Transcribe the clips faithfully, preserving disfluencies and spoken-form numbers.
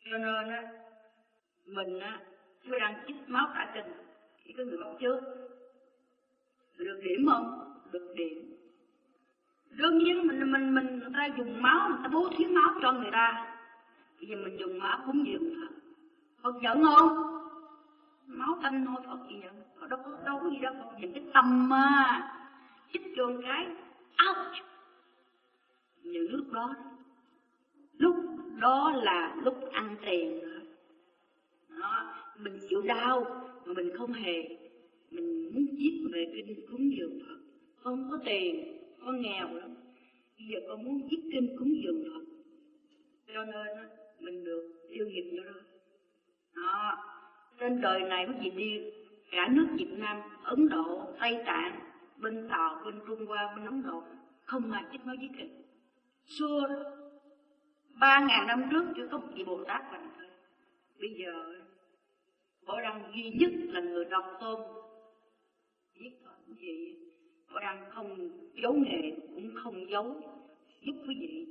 Cho nên á, mình á, tôi đang chích máu tả kinh, chỉ có người bắt trước. Được điểm không? Được điểm. Đương nhiên mình mình mình người ta dùng máu, người ta bố thí máu cho người ta. Bây giờ mình dùng máu cúng dường Phật. Phật giận không? Máu tanh thôi, Phật gì giận? Phật đâu có đâu có gì đâu, Phật nhìn cái tâm mà chích cho một cái, ouch. Những lúc đó, lúc đó là lúc ăn tiền nữa. Đó, mình chịu đau mà mình không hề, mình muốn viết về kinh cúng dường Phật. Không có tiền, con nghèo lắm. Bây giờ con muốn viết kinh cúng dường Phật, cho nên mình được tiêu nghiệp vô đó. Đó, trên đời này quý vị đi cả nước Việt Nam, Ấn Độ, Tây Tạng, bên Tàu, bên Trung Hoa, bên Ấn Độ, không ai chích nói viết kinh. Xưa đó, ba ngàn năm trước chưa có một vị Bồ Tát bằng thôi. Bây giờ Bảo Đăng duy nhất là người độc tôn viết thôi gì. Bảo Đăng không giấu nghề, cũng không giấu, giúp quý vị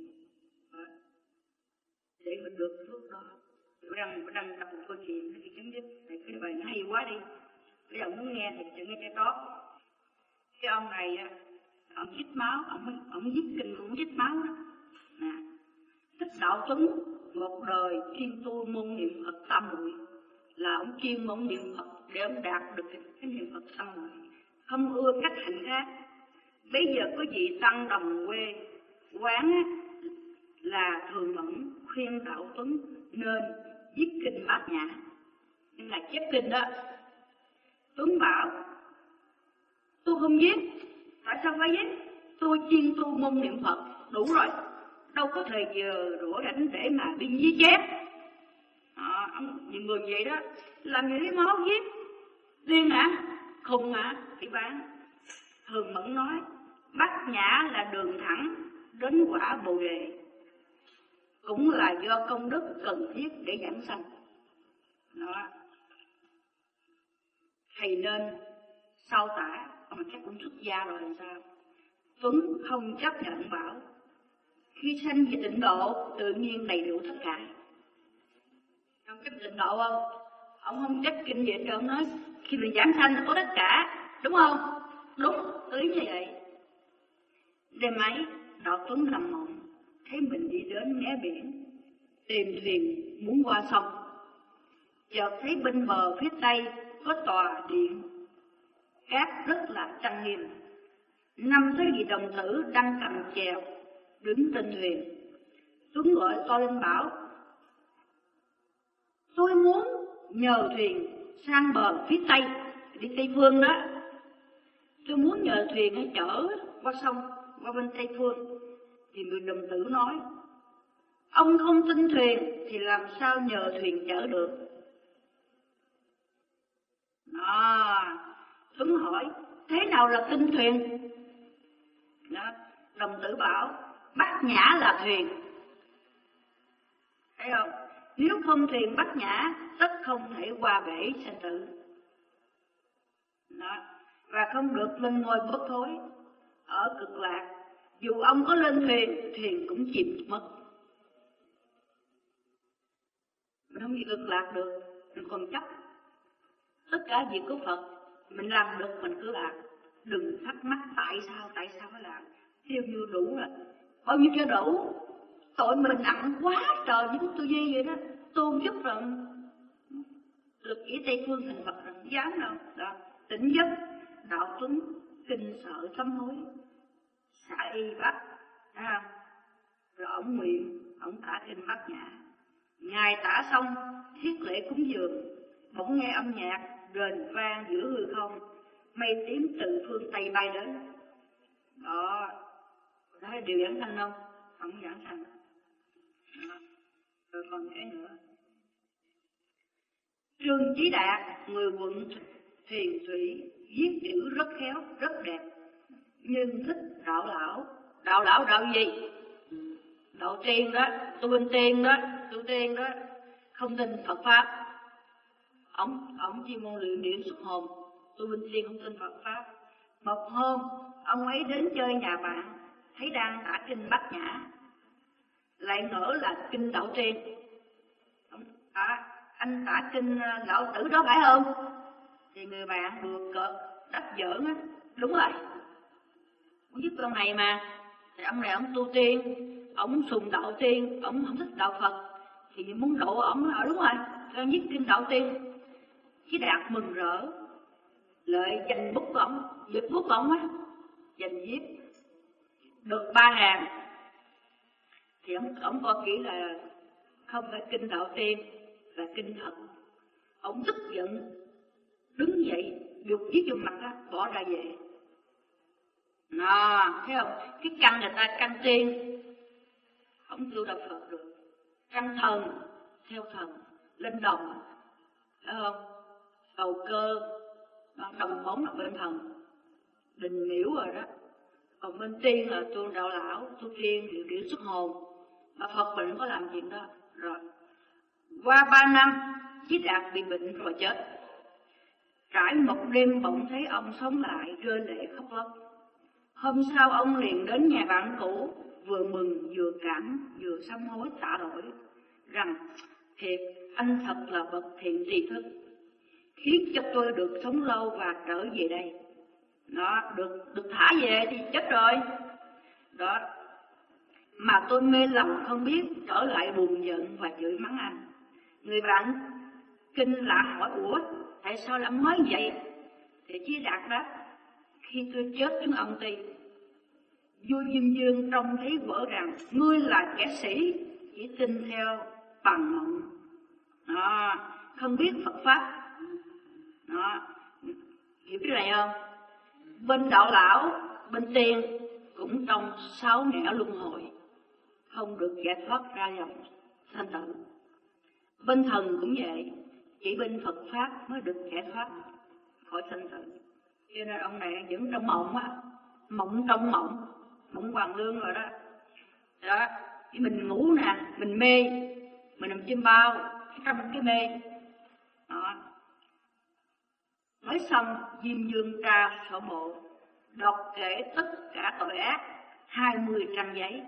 để mình được phước đó. Bảo Đăng Bảo Đăng đọc một câu chuyện thì chấm dứt. Tại cái bài nó hay quá đi, bây giờ muốn nghe thì chỉ nghe cho tốt. Cái ông này ông chích máu, ông ông viết kinh cũng chích máu đó. Nè, Thích Đạo Tuấn một đời chuyên tu môn niệm Phật tam muội, là ông chuyên môn niệm Phật để ông đạt được cái, cái niệm Phật tam muội, không ưa cách hành khác. Bây giờ có vị tăng đồng quê quán á, là thường mẫn khuyên Đạo Tuấn nên viết kinh Bát Nhã, nhưng là chép kinh đó. Tuấn bảo tôi không viết. Tại sao phải viết? Tôi chuyên tu môn niệm Phật đủ rồi, đâu có thời giờ rủa rảnh để mà đi ghi chép. À, những người vậy đó làm gì lấy máu viết điên hả? Khùng hả? Bị bán. Thường Mẫn nói Bát Nhã là đường thẳng đến quả Bồ Đề, cũng là do công đức cần thiết để giảng sanh. Đó, thầy nên sau tả, mà chắc cũng xuất gia rồi làm sao? Tuấn không chấp nhận bảo khi sanh về tịnh độ tự nhiên đầy đủ tất cả. Ông chấp tịnh độ không? Ông không chấp kinh gì cho ông nói khi mình giảng sanh có tất cả, đúng không? Đúng, ý như vậy. Đêm ấy, Đạo Tuấn nằm mộng, thấy mình đi đến mé biển, tìm thuyền muốn qua sông. Chợt thấy bên bờ phía tây có tòa điện cát rất là trang nghiêm. Năm tới vị đồng tử đang cầm chèo đứng trên thuyền. Tuấn gọi to lên bảo tôi muốn nhờ thuyền sang bờ phía tây, đi Tây Phương đó. Tôi muốn nhờ thuyền hay chở qua sông, qua bên Tây Phương. Thì người đồng tử nói ông không tin thuyền thì làm sao nhờ thuyền chở được. Đó, Tuấn hỏi thế nào là tin thuyền? Đó, đồng tử bảo Bát Nhã là thuyền. Thấy không? Nếu không thuyền Bát Nhã tất không thể qua bể sanh tử. Đó, và không được lên ngôi bất thối ở cực lạc. Dù ông có lên thuyền, thuyền cũng chìm mất. Mình không đi cực lạc được, mình còn chấp. Tất cả việc của Phật mình làm được mình cứ làm. Đừng thắc mắc tại sao, tại sao phải làm. Theo như đủ rồi, bao nhiêu cho đủ. Tội mình nặng quá trời, như tôi Duy vậy đó. Tôi giúp rồi được ý Tây Phương thành Phật rồi, không dám đâu. Đó, tỉnh giấc, Đạo Tuấn kinh sợ sám hối, xả y bắt, à, rồi ông nguyện, ông tả kinh Bát Nhã. Ngài tả xong thiết lễ cúng dường, bỗng nghe âm nhạc rền vang giữa hư không, mây tím từ phương Tây bay đến. Đó, thấy điều giảng sanh không? Không giảng sanh. Rồi còn cái nữa, Trương Chí Đạt, người quận Thiền Thủy, viết chữ rất khéo, rất đẹp, nhưng thích đạo lão. Đạo lão đạo gì? Đạo tiên đó, tu bên tiên đó, tu tiên đó, không tin Phật Pháp. Ông, ông chuyên môn luyện điện xuất hồn, tu bên tiên không tin Phật Pháp. Một hôm, ông ấy đến chơi nhà bạn, thấy đang tả kinh Bát Nhã, lại ngỡ là kinh Đạo Tiên. Ông à, anh tả kinh lão tử đó phải không? Thì người bạn được cợt đáp giỡn á, đúng rồi, muốn giúp con này mà. Thì ông này ông tu tiên, ông sùng đạo tiên, ông không thích đạo Phật, thì muốn độ ông nói đúng rồi, cho viết kinh đạo tiên. Chí Đạt mừng rỡ, lợi dành bút của ông, giật bút của ông á, dành viết được ba hàng. Thì ông ông coi kỹ là không phải kinh đạo tiên, là kinh thật. Ông tức giận đứng dậy dục viết vô mặt á, bỏ ra về. Nó thấy không, cái căn người ta căn tiên không tu đạo Phật được, căn thần theo thần, lên đồng, thấy không, cầu cơ, đồng bóng là bên thần, đình miễu rồi đó. Còn bên tiên là tu đạo lão, tu tiên điều điệu xuất hồn, mà Phật mình có làm chuyện đó. Rồi qua ba năm, Chí Đạt bị bệnh rồi chết. Trải một đêm bỗng thấy ông sống lại, rơi lệ khóc lóc. Hôm sau ông liền đến nhà bạn cũ, vừa mừng vừa cảm vừa sám hối tạ lỗi rằng thiệt anh thật là bậc thiện tri thức, khiến cho tôi được sống lâu và trở về đây. Đó, được được thả về thì chết rồi. Đó, mà tôi mê lầm không biết, trở lại buồn giận và chửi mắng anh. Người bạn kinh lạ hỏi: ủa, tại sao lại mới vậy? Thì Chí Đạt đáp: khi tôi chết xuống ông Tây, vua Diêm Dương trông thấy vỡ rằng ngươi là kẻ sĩ, chỉ tin theo bằng mộng, đó, không biết Phật pháp. Đó, hiểu cái này không? Bên đạo lão, bên tiên cũng trong sáu nẻo luân hồi, không được giải thoát ra dòng sanh tử. Bên thần cũng vậy, chỉ bên Phật pháp mới được giải thoát khỏi sanh tử. Cho nên ông này vẫn trong mộng á, mộng trong mộng, mộng hoàng lương rồi đó. Đó, mình ngủ nè, mình mê, mình nằm chim bao trong cái mê. Đó. Nói xong, Diêm Dương tra sổ bộ, đọc kể tất cả tội ác, hai mươi trang giấy.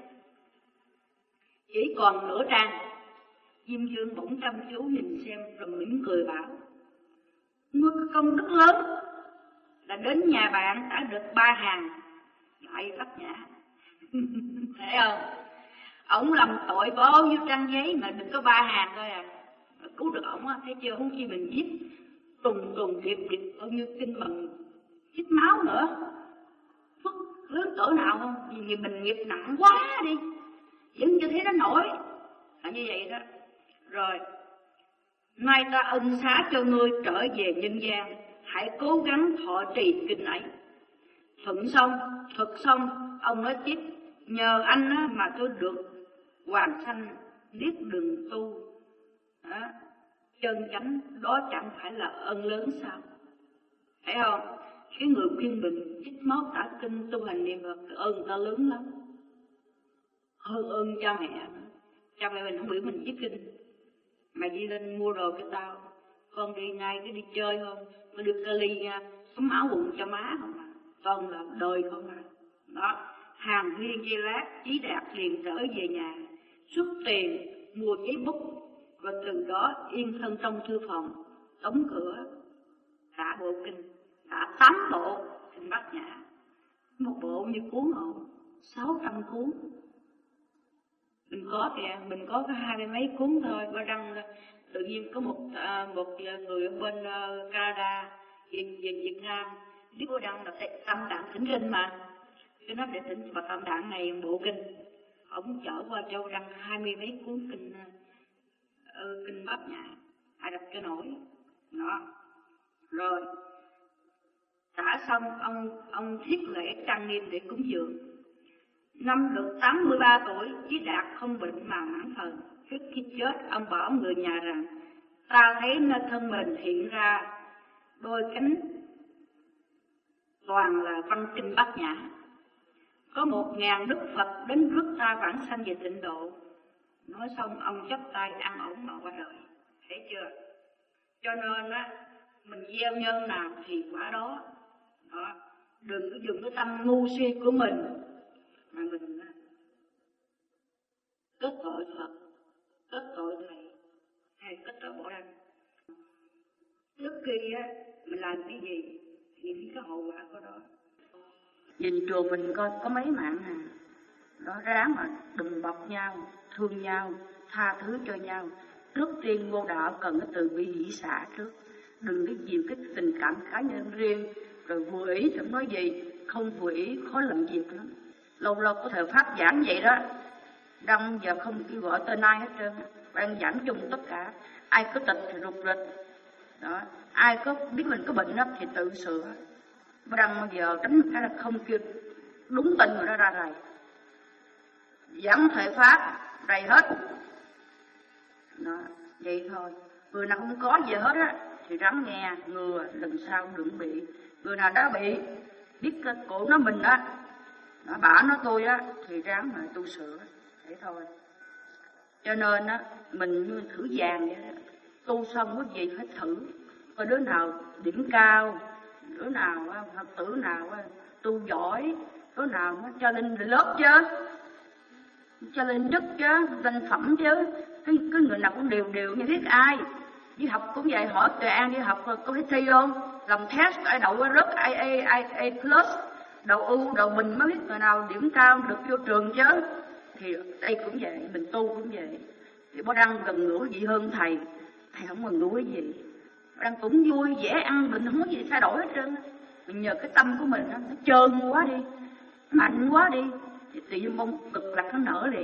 Chỉ còn nửa trang, Diêm Dương bỗng chăm chú nhìn xem rồi mỉm cười bảo: ngươi có công đức lớn, là đến nhà bạn đã được ba hàng lại Bát Nhã. Thấy không? Ông làm tội bao nhiêu trang giấy mà đừng có ba hàng thôi à, cứu được ổng á, thấy chưa? Không chi mình viết trùng trùng điệp điệp bao nhiêu kinh bằng chích máu nữa, phước lớn cỡ nào không? Vì mình nghiệp nặng quá đi, vẫn chưa thấy nó nổi, là như vậy đó. Rồi nay ta ân xá cho ngươi trở về nhân gian, hãy cố gắng thọ trì kinh ấy. Thuận xong, thuật xong, ông nói tiếp: nhờ anh á, mà tôi được hoàn sanh biết đường tu đó, chân chánh, đó chẳng phải là ơn lớn sao? Thấy không? Cái người khuyên mình chích máu tả kinh tu hành niệm Phật, ơn ta lớn lắm, hơn ơn cha mẹ. Cha mẹ mình không biết mình chích kinh, mà đi lên mua đồ cho tao, con đi ngay cái đi chơi không, có được cái ly nha, sắm áo quần cho má không à, toàn là đời không à. Đó, hàng huyên dây lát, Chí Đạt liền trở về nhà, xuất tiền mua giấy bút, và từ đó yên thân trong thư phòng, đóng cửa, cả bộ kinh, cả tám bộ kinh Bát Nhã, một bộ như cuốn hộ, sáu trăm cuốn. Mình có kìa, mình có cái hai mươi mấy cuốn thôi, qua đăng tự nhiên có một à, một người ở bên uh, Canada về, về Việt Nam biết cô đăng là Tam Tạng Thỉnh Kinh mà, cái nó để thỉnh và Tam Tạng này bộ kinh, ông chở qua châu đăng hai mươi mấy cuốn kinh uh, kinh Bát Nhã, ai đọc cho nổi đó. Rồi trả xong, ông ông thiết lễ trang nghiêm để cúng dường. Năm được tám mươi ba tuổi, Chí Đạt không bệnh mà mãn thần. Trước khi chết, ông bảo người nhà rằng: ta thấy nơi thân mình hiện ra đôi cánh toàn là văn kinh Bát Nhã. Có một ngàn đức Phật đến rước ta vãng sanh về tịnh độ. Nói xong, ông chắp tay ăn ổn mà qua đời. Thấy chưa? Cho nên á, mình gieo nhân nào thì quả đó. Đó. Đừng có dùng cái tâm ngu si của mình mà mình kết tội Phật, kết tội Thầy, hay kết tội khi á, mình làm cái gì thì cái hậu quả của đó. Nhìn chùa mình coi có mấy mạng à, đó ráng mà đừng bọc nhau, thương nhau, tha thứ cho nhau. Trước tiên vô đạo cần cái từ bi hỷ xả trước, đừng cái nhiều cái tình cảm cá nhân riêng, rồi vừa ý chẳng nói gì, không vừa ý khó làm việc lắm. Lâu lâu có thời pháp giảng vậy đó, Đăng giờ không kêu gọi tên ai hết trơn, đang giảng chung tất cả, ai có tật thì rụt rịch, đó, ai có biết mình có bệnh đó thì tự sửa. Đăng bây giờ tránh cái là không kêu đúng tình rồi đó ra rầy, giảng thời pháp rầy hết, đó, vậy thôi. Người nào không có gì hết á thì ráng nghe, ngừa lần sau đừng bị. Người nào đã bị biết cái cổ nó mình á, nó bả nó tôi á thì ráng mà tu sửa, thế thôi. Cho nên á mình như thử vàng vậy đó, tu xong có gì phải thử, coi đứa nào điểm cao, đứa nào á, Phật tử nào á, tu giỏi, đứa nào nó cho lên lớp chứ, cho lên đức chứ, danh phẩm chứ. Cái, cái người nào cũng đều đều như biết ai. Đi học cũng vậy, hỏi Tuệ An đi học có phải thi không? Làm test ai đậu rớt A A A A plus, đậu U, đậu bình mới biết người nào điểm cao được vô trường chứ. Thì đây cũng vậy, mình tu cũng vậy. Thì bố Đăng gần gũi gì hơn thầy, thầy không gần gũi gì. Bố Đăng cũng vui vẻ ăn bình, không có gì thay đổi hết trơn. Mình nhờ cái tâm của mình nó trơn quá đi, mạnh quá đi, thì tự nhiên bông cực lạc nó nở liền.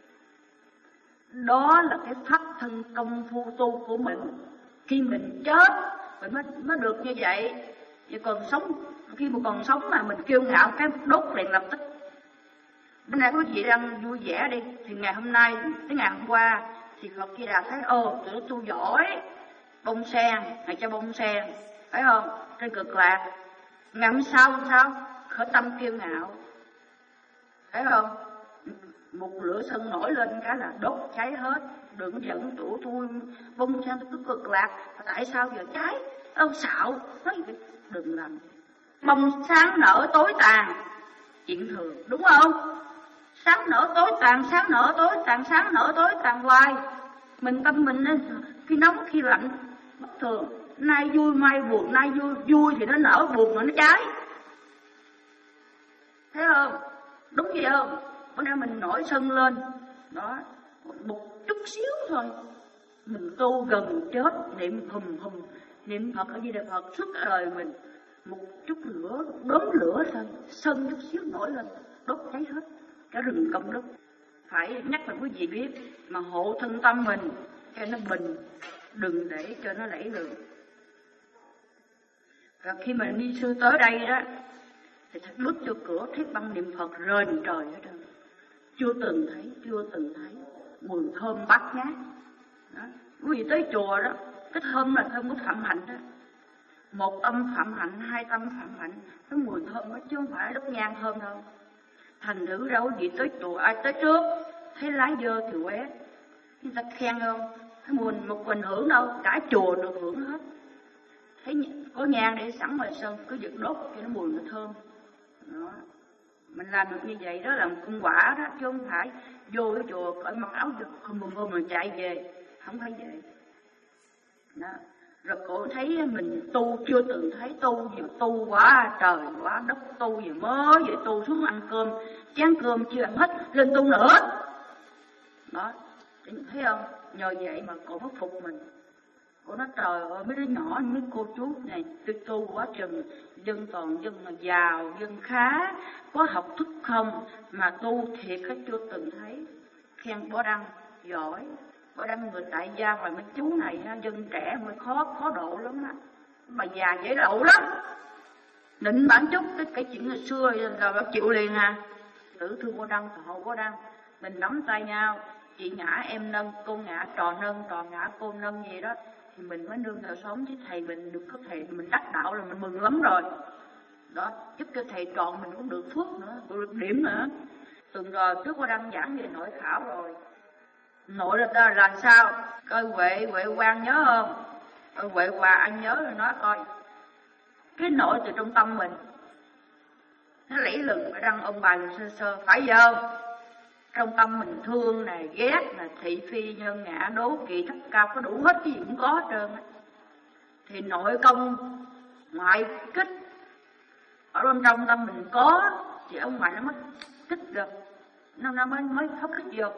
Đó là cái pháp thân công phu tu của mình. Khi mình chết mình mới, mới được như vậy. Chứ còn sống, khi mà còn sống mà mình kiêu ngạo cái đốt liền lập tức. Bên này quý vị đang vui vẻ đi, thì ngày hôm nay tới ngày hôm qua thì Phật Di Đà thấy ồ tụi tu giỏi, bông sen, ngày cho bông sen, phải không? Trên cực lạc. Ngày hôm sau sao? Khởi tâm kiêu ngạo, phải không? Một lửa sân nổi lên cái là đốt cháy hết. Đừng giận tụi tôi bông sen cứ cực lạc, tại sao giờ cháy? Ông xạo, nói đừng làm. Bông sáng nở tối tàn, chuyện thường, đúng không? Sáng nở tối tàn, sáng nở tối tàn, sáng nở tối tàn hoài. Mình tâm mình khi nóng khi lạnh bất thường, nay vui mai buồn, nay vui vui thì nó nở, buồn mà nó cháy, thấy không? Đúng vậy không? Bữa nay mình nổi sân lên đó, một chút xíu thôi, mình tu gần chết niệm hùm hùm, niệm Phật ở Di Đà Phật suốt cả đời mình, một chút lửa, đốm lửa thôi, sân chút xíu nổi lên đốt cháy hết cả rừng công đức. Phải nhắc là quý vị biết mà hộ thân tâm mình cho nó bình, đừng để cho nó lẫy lừng. Và khi mình đi sư tới đây đó thì thật bước cho cửa thấy băng niệm Phật rền trời hết trơn, chưa từng thấy, chưa từng thấy mùi thơm bát ngát. Đó. Quý vị tới chùa đó, cái thơm là thơm của phạm hạnh đó, một tâm phạm hạnh, hai tâm phạm hạnh, cái mùi thơm đó chứ không phải đốt nhang thơm đâu. Thành thử đâu quý vị tới chùa ai tới trước thấy lá dơ thì quét, người ta khen không, cái mùi một mình hưởng đâu, cả chùa được hưởng hết. Thấy có nhang để sẵn ngoài sân cứ giật đốt cho nó mùi nó thơm. Đó. Mình làm được như vậy đó là một công quả đó, chứ không phải vô cái chùa cởi mặc áo không buồn hôm mà chạy về, không phải vậy. Đó. Rồi cô thấy mình tu chưa từng thấy tu, vừa tu quá trời quá đất, tu vừa mới vậy tu xuống ăn cơm, chén cơm chưa ăn hết, lên tu nữa. Đó, thấy không? Nhờ vậy mà cô mới phục mình. Cô nói trời ơi, mấy đứa nhỏ, mấy cô chú này tôi tu quá chừng, dân toàn dân mà giàu, dân khá, có học thức không, mà tu thiệt hết chưa từng thấy. Khen Bó Đăng, giỏi. Bó Đăng người tại gia và mấy chú này, dân trẻ mới khó, khó độ lắm á. Bà già dễ độ lắm. Định bản chút, cái, cái chuyện ngày xưa là bà chịu liền à. Tử thương Bó Đăng, hộ Bó Đăng, mình nắm tay nhau, chị ngã em nâng, cô ngã trò nâng, trò ngã cô nâng gì đó. Thì mình mới nương thờ sống chứ thầy mình được có thầy mình đắc đạo là mình mừng lắm rồi. Đó, giúp cho thầy tròn mình cũng được phước nữa, cũng được điểm nữa. Tuần rồi trước qua đăng giảng về nội khảo rồi. Nội là ta làm sao? Coi Huệ, Huệ Quang nhớ không? Coi Huệ Hòa anh nhớ rồi nói coi. Cái nội từ trong tâm mình nó lẫy lừng phải đăng ông bà sơ sơ, phải giờ không? Trong tâm mình thương này, ghét này, thị phi, nhân ngã, đố kỵ, thấp cao, có đủ hết cái gì cũng có hết trơn á. thì nội công ngoại kích. Ở bên trong tâm mình có thì ở ngoài nó mới kích được, nó nó mới mới phát kích được.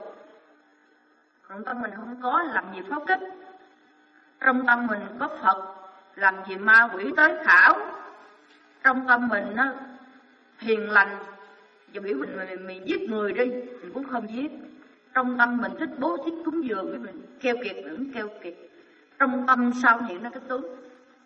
Còn tâm mình không có làm gì phát kích. Trong tâm mình có Phật, làm gì ma quỷ tới khảo. Trong tâm mình nó hiền lành, giờ biểu mình, mình, mình giết người đi, mình cũng không giết. Trong tâm mình thích bố thí cúng dường, với mình keo kiệt cũng keo kiệt. Trong tâm sao hiện ra cái tướng?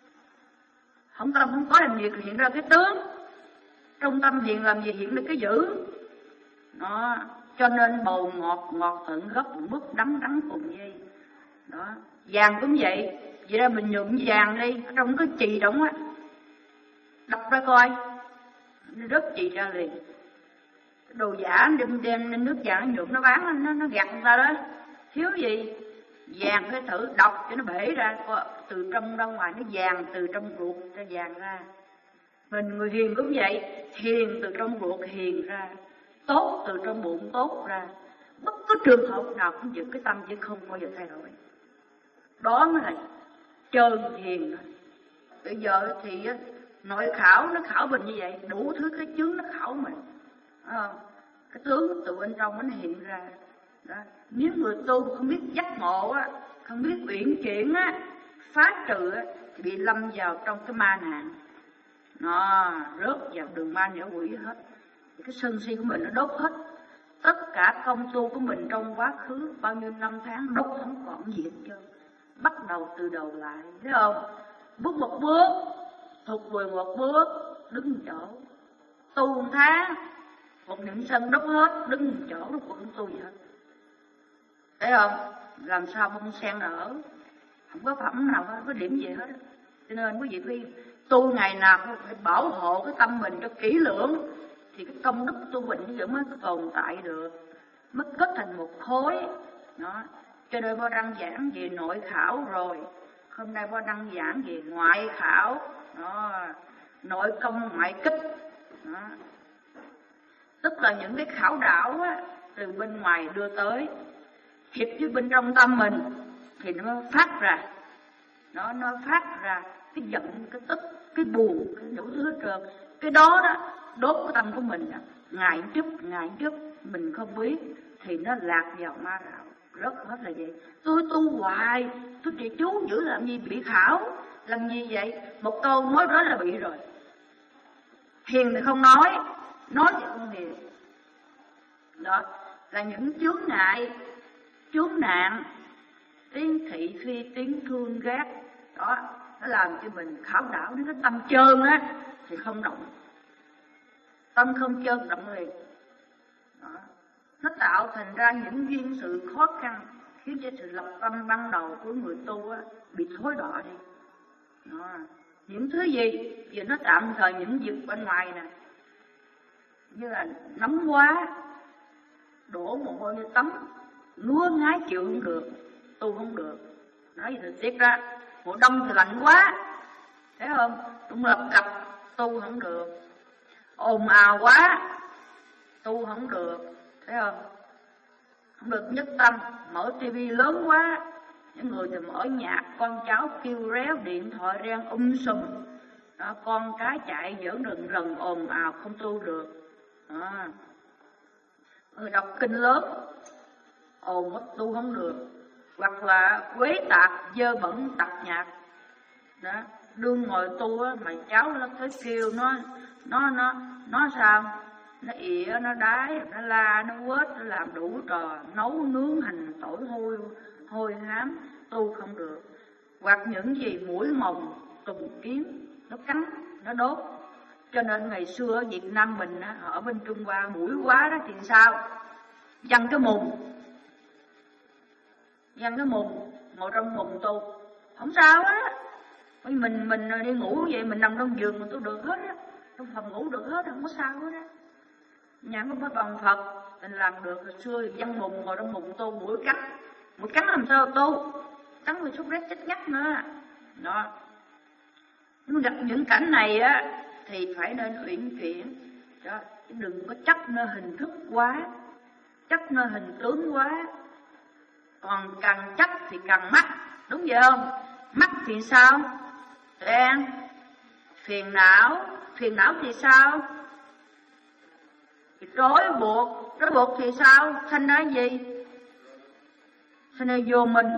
Không tâm không có làm gì hiện ra cái tướng. Trong tâm hiện làm gì hiện ra cái dữ. Đó, cho nên bầu ngọt ngọt tận gốc, mức đắng đắng cùng dây. Đó, vàng cũng vậy. Vậy ra mình nhuộm vàng đi, trong cái chì đóng á, đọc ra coi, nó rớt chì ra liền. Đồ giả đem đem lên nước vàng nhuộm nó bán, nó nó gặt ra đó. Thiếu gì? Vàng phải thử đọc cho nó bể ra, từ trong ra ngoài nó vàng, từ trong ruột ra vàng ra. Mình người hiền cũng vậy, hiền từ trong ruột hiền ra, tốt từ trong bụng tốt ra. Bất cứ trường hợp nào cũng giữ cái tâm chứ không bao giờ thay đổi. Đó mới là trơn hiền. Bây giờ thì nội khảo nó khảo mình như vậy, đủ thứ cái chứng nó khảo mình. À, cái tướng từ bên trong nó hiện ra. Đó. Nếu người tu không biết giác ngộ á, không biết uyển chuyển á, phá trừ á, thì bị lâm vào trong cái ma nạn. Nó rớt vào đường ma nhỡ quỷ hết. Cái sân si của mình nó đốt hết. Tất cả công tu của mình trong quá khứ bao nhiêu năm tháng đốt không còn gì hết trơn. Bắt đầu từ đầu lại, thấy không? Bước một bước, thụt lùi một bước, đứng chỗ. Tu một tháng, một niệm sân đốt hết, đứng chỗ, nó cũng không tu gì hết. Thấy không? Làm sao bông sen nở? Không có phẩm nào hết, có điểm gì hết. Cho nên quý vị phải tu ngày nào cũng phải bảo hộ cái tâm mình cho kỹ lưỡng, thì cái công đức tu mình vẫn mới tồn tại được, mới kết thành một khối. Đó. Cho nên Bo đăng giảng về nội khảo rồi, hôm nay Bo đăng giảng về ngoại khảo. Đó. Nội công ngoại kích. Đó. Tức là những cái khảo đảo á, từ bên ngoài đưa tới, hiệp với bên trong tâm mình thì nó phát ra. Nó nó phát ra cái giận, cái tức, cái buồn, cái đủ thứ hết trơn. Cái đó đó đốt cái tâm của mình đó. Ngày chút, ngày chút mình không biết thì nó lạc vào ma đạo. Rất hết là vậy. Tôi tu hoài, tôi trì chú giữ làm gì bị khảo, làm gì vậy? Một câu nói đó là bị rồi. Hiền thì không nói, nói thì không hiền. Đó là những chướng ngại, chướng nạn, tiếng thị phi, tiếng thương ghét. Đó, nó làm cho mình khảo đảo đến cái tâm trơn á thì không động. Tâm không trơn động liền. Đó. Nó tạo thành ra những duyên sự khó khăn, khiến cho sự lập tâm ban đầu của người tu á bị thối đọa đi. Đó. Những thứ gì? Vì nó tạm thời những việc bên ngoài nè, như là nóng quá, đổ mồ hôi như tắm, ngứa ngái chịu không được, tu không được. Nói gì thì tiếc ra, mùa đông thì lạnh quá, thấy không? Cũng lập cập, tu không được. Ồn ào quá, tu không được, thấy không? Không được nhất tâm. Mở tivi lớn quá, những người thì mở nhạc, con cháu kêu réo, điện thoại reng um sùm. Đó, con cái chạy giỡn rừng rần ồn ào, không tu được. Đó. Người đọc kinh lớn, ồn mất tu không được. Hoặc là quế tạc, dơ bẩn tạp nhạc. Đó, đương ngồi tu á, mà cháu nó tới kêu nó, nó, nó, nó sao? Nó ỉa, nó đái, nó la, nó quết, nó làm đủ trò, nấu nướng hành tỏi hôi, hôi hám, tu không được. Hoặc những gì mũi mồng, tùng kiến, nó cắn, nó đốt. Cho nên ngày xưa ở Việt Nam mình á, ở bên Trung Hoa mũi quá đó thì sao? Văng cái mùng, văng cái mùng, ngồi trong mùng tu, không sao á. Mình mình đi ngủ vậy, mình nằm trong giường mình tu được hết á, trong phòng ngủ được hết, không có sao hết á. Nhà có mấy bằng Phật mình làm được. Hồi xưa thì văng mùng, ngồi trong mùng tu, mũi cắn, mũi cắn làm sao tu, cắn người sốt rét chết ngắt nữa. Đó. Nhưng gặp những cảnh này á thì phải nên uyển chuyển, đó, chứ đừng có chấp nơi hình thức quá, chấp nơi hình tướng quá. Còn càng chấp thì càng mắc, đúng vậy không? Mắc thì sao? Đen, phiền não, phiền não thì sao? Thì trói buộc, trói buộc thì sao? Thành ra gì? Thành ra vô mình.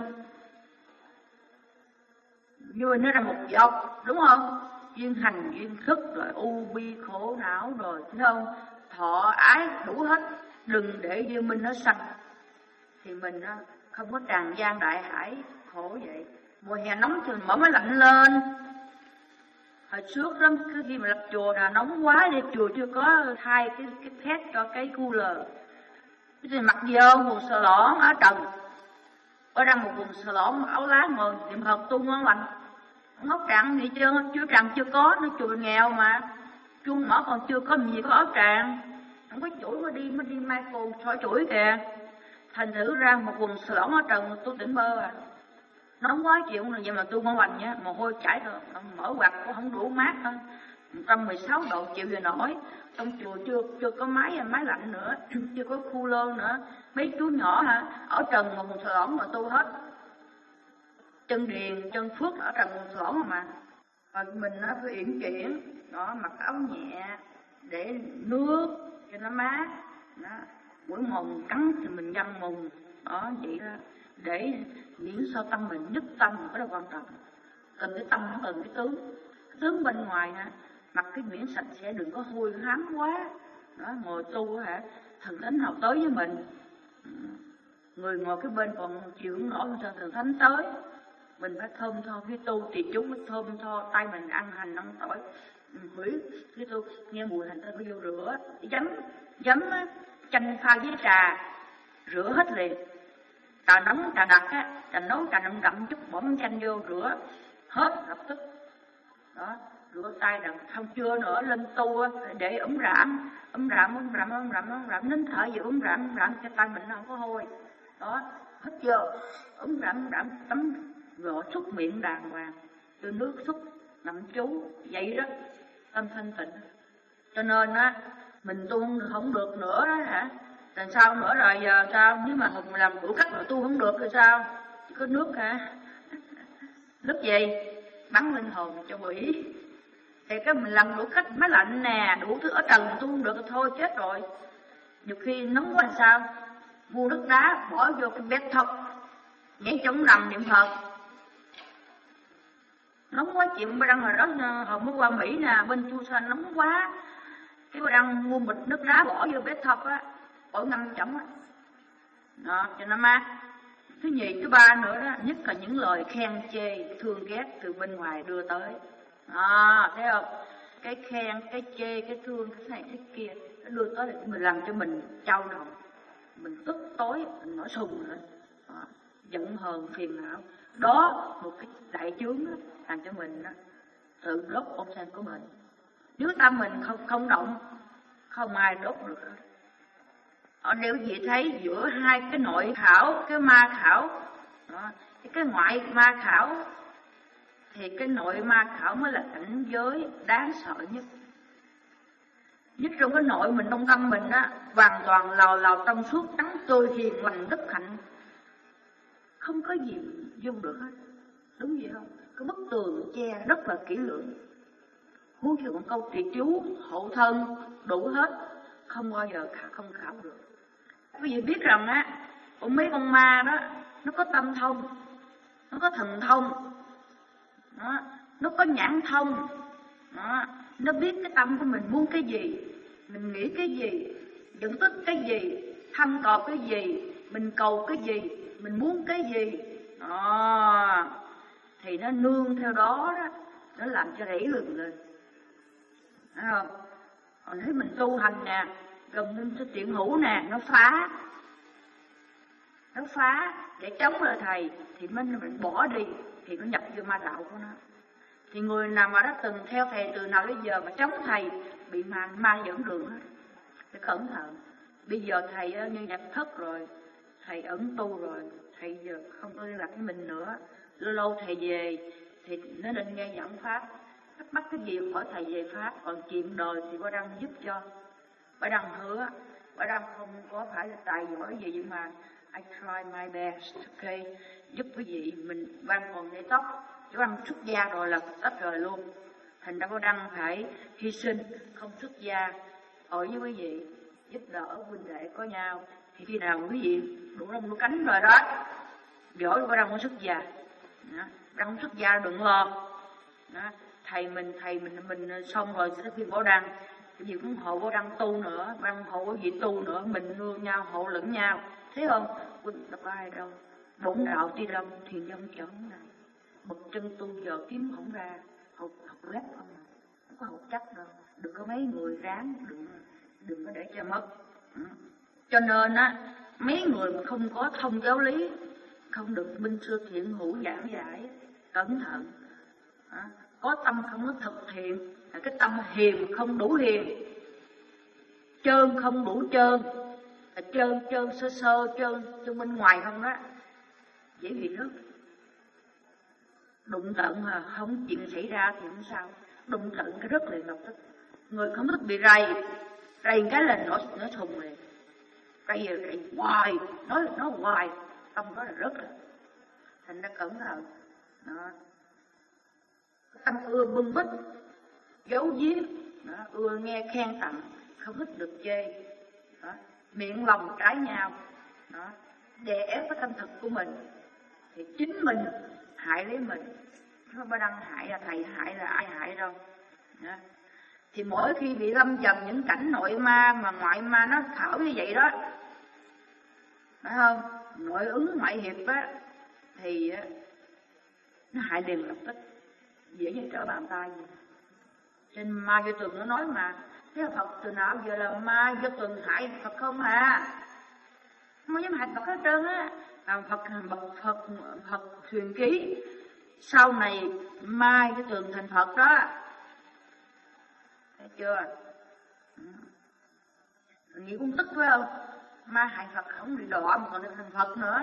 Vô mình nó là một dọc, đúng không? Duyên hành, duyên thức, rồi u bi, khổ não, rồi, thấy không? Thọ, ái, đủ hết. Đừng để vô mình nó sanh. Thì mình nó không có tràn gian đại hải khổ vậy. Mùa hè nóng thì mở máy lạnh lên. Hồi trước lắm, cứ khi mà lập chùa là nóng quá đi, chùa chưa có thay cái cái thét cho cái cooler. Thì mặc vô quần sờ lõn ở trần, ở đang một quần sờ lõn áo lá ngồi niệm Phật tu ngon lành. Ngóc tràng gì chưa, chưa tràng chưa có, nó chùa nghèo mà. Chuông mở còn chưa có gì có áo tràng. Không có chuỗi mới đi, mới đi Michael soi chuỗi kìa. Thành thử ra một quần sờ lõn ở trần tu tỉnh bơ à. Nóng quá chịu rồi, vậy mà tu ngon lành nhá, mồ hôi chảy rồi, mở quạt cũng không đủ mát thôi. một trăm mười sáu độ chịu về nổi. Trong chùa chưa chưa có máy máy lạnh nữa, chưa có cooler nữa. Mấy chú nhỏ hả, ở trần một quần sờ lõn mà tu hết. Chân Điền, chân Phước ở trần quần sờ lõn mà. Và mình nó phải uyển chuyển, đó, mặc áo nhẹ để nước cho nó mát. Đó. Mỗi mồm cắn thì mình dăm mồm, đó vậy đó. Để miễn sao tâm mình nhất tâm cái đó quan trọng. Cần cái tâm, không cần cái tướng. Cái tướng bên ngoài hả, mặc cái miễn sạch sẽ, đừng có hôi hám quá. Đó, ngồi tu hả, thần thánh học tới với mình. Người ngồi cái bên còn chịu không nổi sao thần thánh tới. Mình phải thơm tho, khi tu thì chúng mới thơm tho, tay mình ăn hành ăn tỏi. Hủy, khi tu nghe mùi hành ta phải vô rửa, giấm, giấm chanh pha với trà, rửa hết liền. Trà nóng, trà đặc á, trà nấu, trà đậm đậm chút, bỏ miếng chanh vô, rửa, hết lập tức. Đó, rửa tay đằng không chưa nữa, lên tu á, để ấm rãm, ấm rãm, ấm rãm, ấm rãm, ấm rãm, nín thở vừa ấm rãm, ấm rãm, cho tay mình nó không có hôi. Đó, hết chưa, ấm rãm, ấm rãm, tắm, rồi xúc miệng đàng hoàng, từ nước xúc, nằm chú, vậy đó, tâm thanh tịnh. Cho nên á, mình tu không được nữa đó hả? Làm sao nữa rồi giờ sao? Nếu mà mình làm đủ cách mà tu không được thì sao? Chỉ có nước hả? Nước gì? Bắn linh hồn cho quỷ. Thì cái mình làm đủ cách máy lạnh nè, đủ thứ ở trần tu không được thì thôi chết rồi. Nhiều khi nóng quá làm sao? Mua nước đá bỏ vô cái bếp thóc, nhảy chống nằm niệm Phật. Nóng quá chịu, bà đang hồi đó hồi mới qua Mỹ nè, bên Chu San nóng quá. Cái bà đang mua bịch nước đá bỏ vô bếp thóc á, bỏ ngâm chổng á. Đó, cho nó mát. Thứ nhì, thứ ba nữa đó, nhất là những lời khen chê, thương ghét từ bên ngoài đưa tới. À, thấy không? Cái khen, cái chê, cái thương, cái này, cái kia, nó đưa tới để mình làm cho mình trao động. Mình tức tối, mình nổi sùng lên. Đó, giận hờn, phiền não. Đó, một cái đại chướng đó, làm cho mình đó, tự đốt ông sen của mình. Nếu tâm mình không không động, không ai đốt được. Ở nếu chị thấy giữa hai cái nội khảo, cái ma khảo, đó, cái ngoại ma khảo, thì cái nội ma khảo mới là cảnh giới đáng sợ nhất. Nhất trong cái nội mình, trong tâm mình á, hoàn toàn lào lào trong suốt, trắng tươi, hiền lành, đức hạnh, không có gì dung được hết. Đúng vậy không? Cái bức tường che rất là kỹ lưỡng. Huống chi một câu trì chú, hộ thân, đủ hết, không bao giờ khả, không khảo được. Quý vị biết rằng á, mấy con ma đó, nó có tâm thông, nó có thần thông, đó, nó có nhãn thông, đó, nó biết cái tâm của mình muốn cái gì, mình nghĩ cái gì, dẫn tích cái gì, thăm cò cái gì, mình cầu cái gì, mình muốn cái gì, đó, thì nó nương theo đó đó, nó làm cho rẫy lừng lên. Thấy không? Còn thấy mình tu hành nè, gần như cái tiện hữu nè, nó phá, nó phá để chống lại thầy, thì mình mình bỏ đi, thì nó nhập vô ma đạo của nó. Thì người nào mà đã từng theo thầy từ nào đến giờ mà chống thầy, bị ma, ma dẫn đường hết. Phải cẩn thận. Bây giờ thầy như nhập thất rồi, thầy ẩn tu rồi, thầy giờ không có liên lạc với mình nữa. Lâu lâu thầy về, thì nó nên nghe giảng pháp. Thắc mắc cái gì hỏi thầy về pháp, còn chuyện đời thì bà đang giúp cho. Bà đang hứa, bà đang không có phải là tài giỏi gì, nhưng mà I try my best, ok? giúp quý vị. Mình Văn còn để tóc, chú Văn xuất gia rồi là tất rồi luôn. Thành ra Bảo Đăng phải hy sinh, không xuất gia, ở với quý vị, giúp đỡ huynh đệ có nhau. Thì khi nào quý vị đủ lông đủ cánh rồi đó, giỏi Bảo Đăng có xuất gia. Đó. Đăng xuất gia đừng lo. Đó. Thầy mình, thầy mình, mình xong rồi sẽ khuyên Bảo Đăng, cái gì cũng hộ Bảo Đăng tu nữa, Bảo Đăng hộ quý vị tu nữa, mình nuôi nhau, hộ lẫn nhau. Thấy không? Huynh đâu có ai đâu. Bổn đạo ti lâm, thiền dân chọn này. Bậc chân tu giờ kiếm không ra, học học lép không à. Không có học chắc đâu. Đừng có mấy người ráng, đừng đừng có để cho mất. Ừ. Cho nên á, mấy người mà không có thông giáo lý, không được minh sư thiện hữu giảng giải, cẩn thận. À, có tâm không có thực thiện, cái tâm hiền không đủ hiền, trơn không đủ trơn, trơn trơn sơ sơ trơn trơn bên ngoài không đó, dễ bị rớt. Đụng tận mà không chuyện xảy ra thì không sao, đụng tận cái rất liền lập tức. Người không thích bị rầy, rầy cái là nó nó thùng liền, rầy rầy hoài, nói nói hoài, tâm đó là rất là, thành ra cẩn thận. Đó. Tâm ưa bưng bít, giấu giếm, đó, ưa nghe khen tặng, không thích được chê. Đó. Miệng lòng trái nhau, đó. Đè ép cái tâm thực của mình thì chính mình hại lấy mình. Không có đăng hại là thầy hại là ai hại đâu. Đó. Thì mỗi khi bị lâm dầm những cảnh nội ma mà ngoại ma nó thảo như vậy đó, phải không? Nội ứng ngoại hiệp á thì nó hại liền lập tức, dễ như trở bàn tay vậy. Trên ma vô tường nó nói mà, thế Phật từ nào giờ là ma vô tường hại Phật không à? Không có dám hại Phật hết trơn á. À, Phật Phật Phật Phật truyền ký sau này ma vô tường thành Phật đó, thấy chưa? Ừ. Nghĩ cũng tức phải không? Ma hại Phật không bị đọa mà còn được thành Phật nữa.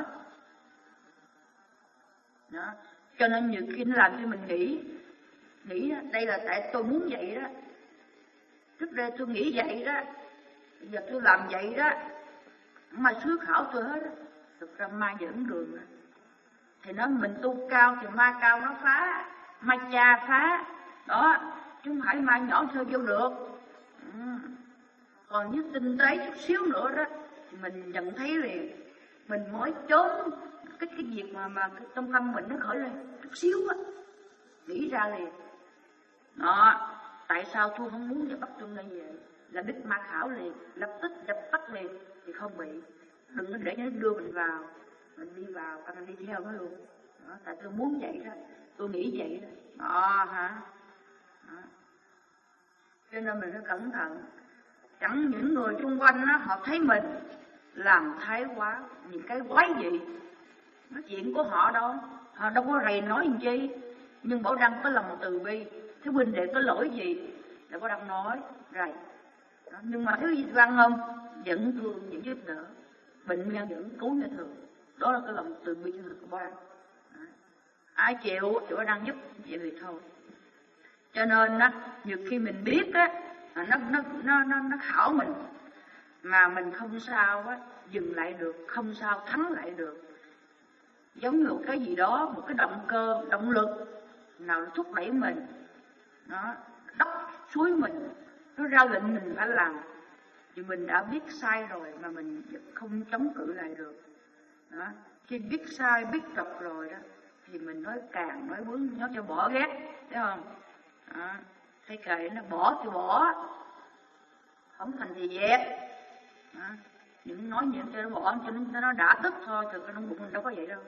Đó. Cho nên nhiều khi nó làm cho mình nghĩ, nghĩ đây là tại tôi muốn vậy đó. Trước đây tôi nghĩ vậy đó, bây giờ tôi làm vậy đó, mà xứ khảo tôi hết đó. Thực ra ma dẫn đường đó. Thì nói mình tu cao thì ma cao nó phá, ma cha phá, đó, chứ không phải ma nhỏ thôi vô được. Ừ. Còn như tinh tế chút xíu nữa đó, thì mình nhận thấy liền, mình mới trốn cái cái việc mà mà trong tâm mình nó khởi lên chút xíu á, nghĩ ra liền. Đó, tại sao tôi không muốn cho bắt tôi ngay về, là biết ma khảo liền, lập tức dập tắt liền thì không bị. Đừng có để nó đưa mình vào, mình đi vào, mình đi theo nó luôn. Đó, tại tôi muốn vậy đó, tôi nghĩ vậy đó. Đó hả? Đó. Cho nên mình phải cẩn thận. Chẳng những người xung quanh đó, họ thấy mình làm thái quá, những cái quái gì, nói chuyện của họ đâu, họ đâu có rầy nói làm chi. Nhưng Bảo Đăng có lòng từ bi, thế huynh đệ có lỗi gì là Bảo Đăng nói rầy. Đó. Nhưng mà thiếu gì Văn không, vẫn thương, vẫn giúp đỡ, bệnh nhân vẫn cứu như thường. Đó là cái lòng từ bi của Bảo Đăng. Đó. Ai chịu thì Bảo Đăng giúp vậy thì thôi. Cho nên á, nhiều khi mình biết á, nó nó nó nó nó khảo mình mà mình không sao á dừng lại được, không sao thắng lại được. Giống như một cái gì đó, một cái động cơ, động lực nào nó thúc đẩy mình, nó đốc suối mình, nó ra lệnh mình phải làm. Thì mình đã biết sai rồi mà mình không chống cự lại được. Đó. Khi biết sai, biết trật rồi đó, thì mình nói càng nói bướng, nó cho bỏ ghét, thấy không? Đó. Thấy kệ nó bỏ thì bỏ, không thành thì dẹp. Đó. Những nói những cho nó bỏ, cho nó, nó đã tức thôi, thực ra trong bụng mình đâu có vậy đâu.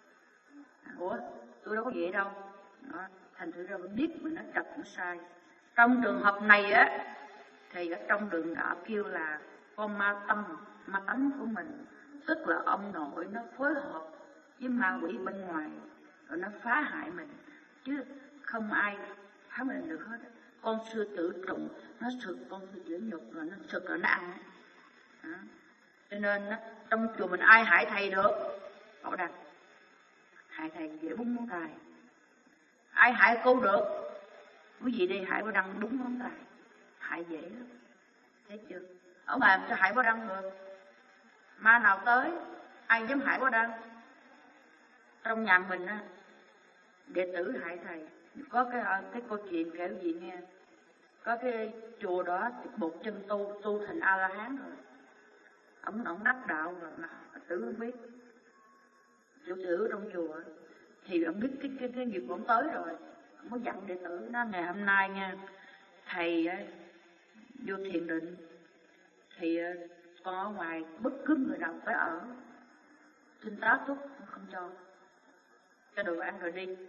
Ủa, tôi đâu có vậy đâu. Đó. Thành thử ra mình biết mình nó trật, nó sai. Trong trường hợp này á, thì ở trong đường đạo kêu là con ma tâm, ma tánh của mình, tức là ông nội nó phối hợp với ma quỷ bên ngoài, rồi nó phá hại mình, chứ không ai phá mình được hết. Con sư tử trùng, nó sực con sư tử nhục, rồi nó sực rồi nó ăn. Đó. Cho nên đó, trong chùa mình ai hại thầy được? Bảo Đăng. Hại thầy dễ búng ngón tay. Ai hại cô được? Quý vị đi hại Bảo Đăng đúng ngón tay, hại dễ lắm. Thấy chưa? Ở ngoài sao hại Bảo Đăng được? Ma nào tới, ai dám hại Bảo Đăng? trong nhà mình á, đệ tử hại thầy, có cái cái câu chuyện kể gì nghe. Có cái chùa đó một chân tu tu thành A La Hán rồi, ông ông đắc đạo rồi mà tử không biết. Chủ tử trong chùa thì ông biết cái cái cái nghiệp của ông tới rồi, ông có dặn đệ tử nó ngày hôm nay nha, thầy vô thiền định thì con ở ngoài bất cứ người nào tới ở, xin tá túc không cho, cho đồ ăn rồi đi.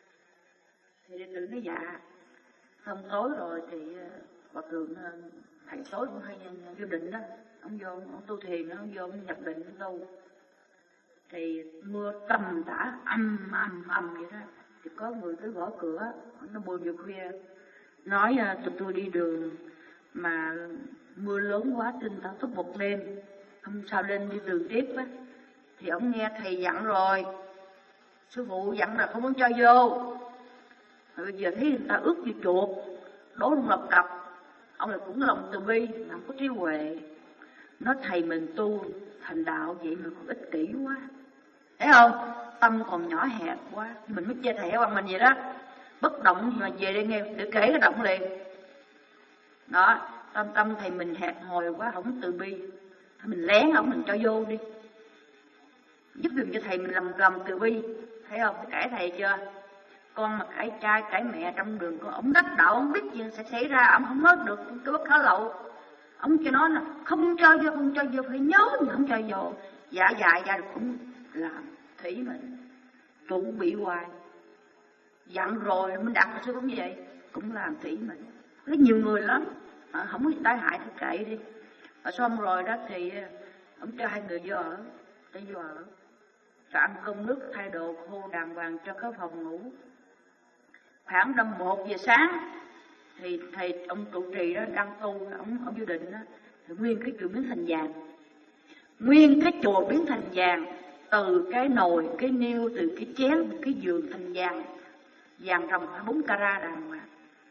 Thì đệ tử nói dạ. Xong tối rồi thì hòa thượng thầy tối cũng hay vô định đó, ông vô ông tu thiền, ông vô ông nhập định tu. Thì mưa tầm tã âm âm âm vậy đó, thì có người tới gõ cửa, nó buồn giờ khuya, nói tụi tôi đi đường mà mưa lớn quá xin ta túc một đêm, hôm sau lên đi đường tiếp á. Thì ông nghe thầy dặn rồi, sư phụ dặn là không muốn cho vô. Rồi bây giờ thấy người ta ước như chuột, đố không lập cập, ông là cũng lòng từ bi, không có trí huệ. Nói thầy mình tu thành đạo vậy mà còn ích kỷ quá, thấy không? Tâm còn nhỏ hẹp quá, mình mới chê thầy bằng mình vậy đó. Bất động mà về đây nghe để kể cái động liền. Đó, tâm tâm thầy mình hẹp hòi quá, không từ bi, mình lén ông mình cho vô đi, giúp giùm cho thầy mình làm lòng từ bi, thấy không? Cãi thầy chưa? Con mà cãi trai cãi mẹ trong đường, con ông đắc đạo, ông biết chuyện sẽ xảy ra, ông không nói được cái bất khả lậu. Ông cho nói là không cho vô, không cho vô, phải nhớ mà không cho vô. Dạ dài ra được cũng làm thủy mình, tôi cũng bị hoài. Dặn rồi mình đặt sư cũng vậy, cũng làm thủy mình. Có nhiều người lắm, à, không có gì tai hại thì kệ đi. Và xong rồi đó thì ông cho hai người vô ở, để vô ở, cho ăn cơm nước, thay đồ khô đàng hoàng cho cái phòng ngủ. Khoảng tầm một giờ sáng thì thầy ông trụ trì đó đang tu, ông ông vô định đó, thì nguyên cái chùa biến thành vàng, nguyên cái chùa biến thành vàng, từ cái nồi, cái niêu, từ cái chén, từ cái giường thành vàng, vàng ròng hai bốn carat đàng hoàng.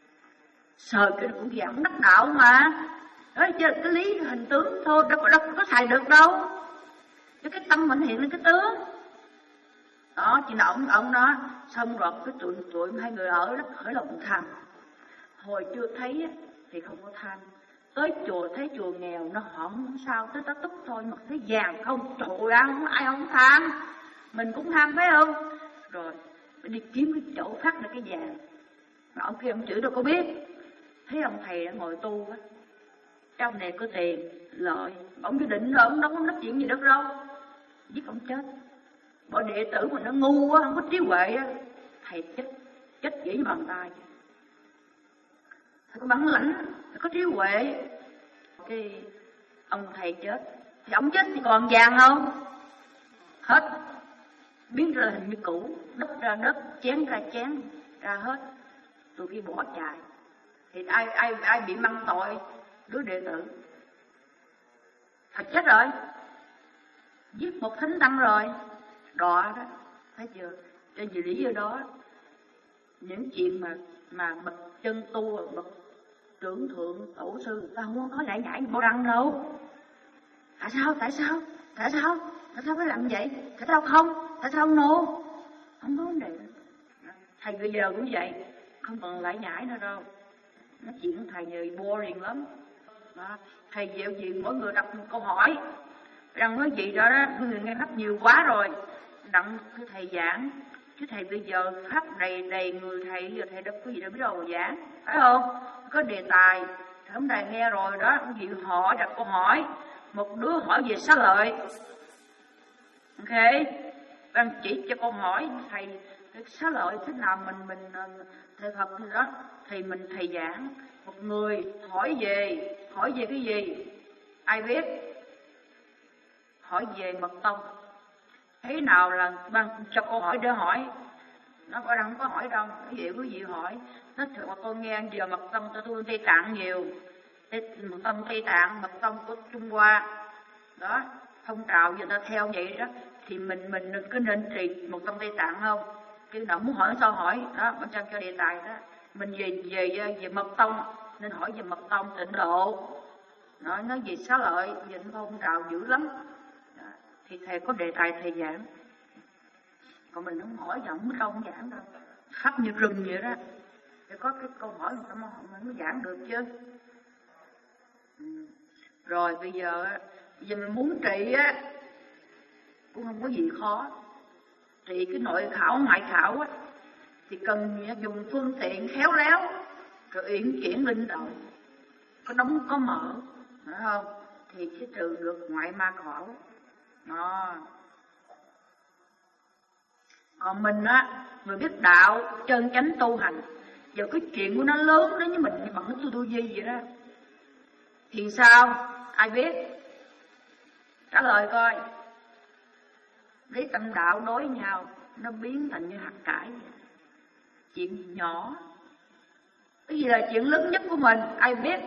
Sờ cái cũng vàng đắc đạo mà, đó chứ cái lý hình tướng thôi, đâu có đâu có xài được đâu, chứ cái tâm mình hiện lên cái tướng. Đó, chỉ là ông ông đó, xong rồi cái tụi tụi hai người ở đó khởi lòng tham. Hồi chưa thấy thì không có tham, tới chùa thấy chùa nghèo nó hỏng sao, tới tá túc thôi mà thấy vàng không, trời ơi, không ai không tham, mình cũng tham phải không? Rồi phải đi kiếm cái chỗ phát ra cái vàng. Mà ông kia ông chữ đâu có biết, thấy ông thầy đã ngồi tu á, trong này có tiền lợi, ông cứ định rồi ông đâu có nói chuyện gì được đâu, giết ông chết. Bởi đệ tử mà nó ngu quá, không có trí huệ á, thầy chết, chết chỉ bằng tay. Thầy có bản lãnh, thầy có trí huệ. Cái ông thầy chết, thì ông chết thì còn vàng không? Hết, biến ra hình như cũ, đất ra đất, chén ra chén, ra hết. Từ khi bỏ chạy, thì ai ai ai bị mang tội? Đứa đệ tử. Thật chết rồi, giết một thánh tăng rồi. Đọa đó, thấy chưa? Cho vì lý do đó, những chuyện mà mà bậc chân tu, bậc trưởng thượng tổ sư, ta không có lại nhảy bao răng đâu. Tại sao? Tại sao? Tại sao? Tại sao phải làm vậy? Tại sao không? Tại sao không nô? Không có vấn đề. Thầy bây giờ cũng vậy, không còn lại nhảy nữa đâu. Nói chuyện thầy người boring lắm. Đó. Thầy dịu gì mỗi người đặt một câu hỏi, rằng nói gì đó đó, người nghe pháp nhiều quá rồi, đặng cái thầy giảng, chứ thầy bây giờ pháp đầy đầy người thầy, giờ thầy đâu có gì đâu biết đâu mà giảng, phải không? Có đề tài, hôm nay nghe rồi đó, ông gì hỏi đặt câu hỏi, một đứa hỏi về xá lợi, ok, đang chỉ cho câu hỏi thầy xá lợi thế nào mình mình thầy Phật gì đó, thì mình thầy giảng, một người hỏi về hỏi về cái gì, ai biết? Hỏi về mật tông. Thế nào là ban cho câu hỏi để hỏi? Nó có đang không có hỏi đâu, cái gì quý vị hỏi. Nó thường mà tôi nghe giờ mật tông tôi tu Tây Tạng nhiều, mật tông Tây Tạng, mật tông của Trung Hoa, đó phong trào giờ ta theo vậy đó, thì mình mình cứ nên trì mật tông Tây Tạng không? Cái nào muốn hỏi sao hỏi, đó bên trong cho đề tài đó. Mình về về về mật tông nên hỏi về mật tông Tịnh Độ, nói nói về xá lợi, về phong trào dữ lắm. Thì thầy có đề tài thầy giảng. Còn mình không hỏi giọng mới không giảng đâu. Pháp như rừng vậy đó. Để có cái câu hỏi người ta mới giảng được chứ. Ừ. Rồi bây giờ bây giờ mình muốn trị á cũng không có gì khó. Trị cái nội khảo ngoại khảo á thì cần dùng phương tiện khéo léo rồi uyển chuyển linh động, có đóng có mở, phải không? Thì sẽ trừ được ngoại ma khổ. Đó. Còn mình á, người biết đạo chân chánh tu hành, giờ cái chuyện của nó lớn đó với mình bằng cái tu tu di vậy đó, thì sao? Ai biết? Trả lời coi. Lấy tâm đạo đối nhau, nó biến thành như hạt cải vậy. Chuyện nhỏ, cái gì là chuyện lớn nhất của mình, ai biết?